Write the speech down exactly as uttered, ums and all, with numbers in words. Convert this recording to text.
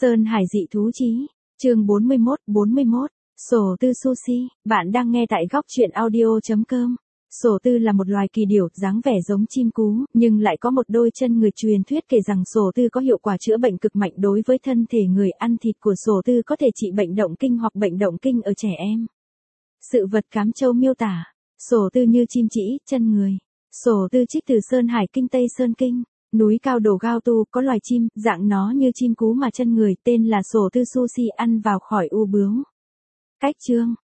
Sơn Hải dị thú chí, chương bốn mươi mốt, bốn mươi mốt, sổ tư sushi, bạn đang nghe tại góc truyện audio chấm com. Sổ tư là một loài kỳ điểu, dáng vẻ giống chim cú, nhưng lại có một đôi chân người. Truyền thuyết kể rằng sổ tư có hiệu quả chữa bệnh cực mạnh đối với thân thể người. Ăn thịt của sổ tư có thể trị bệnh động kinh hoặc bệnh động kinh ở trẻ em. Sự vật Cám Châu miêu tả, sổ tư như chim chỉ, chân người. Sổ tư trích từ Sơn Hải Kinh Tây Sơn Kinh. Núi cao đổ Gao Tu có loài chim, dạng nó như chim cú mà chân người, tên là sổ tư sushi, ăn vào khỏi u bướu. Cách chương,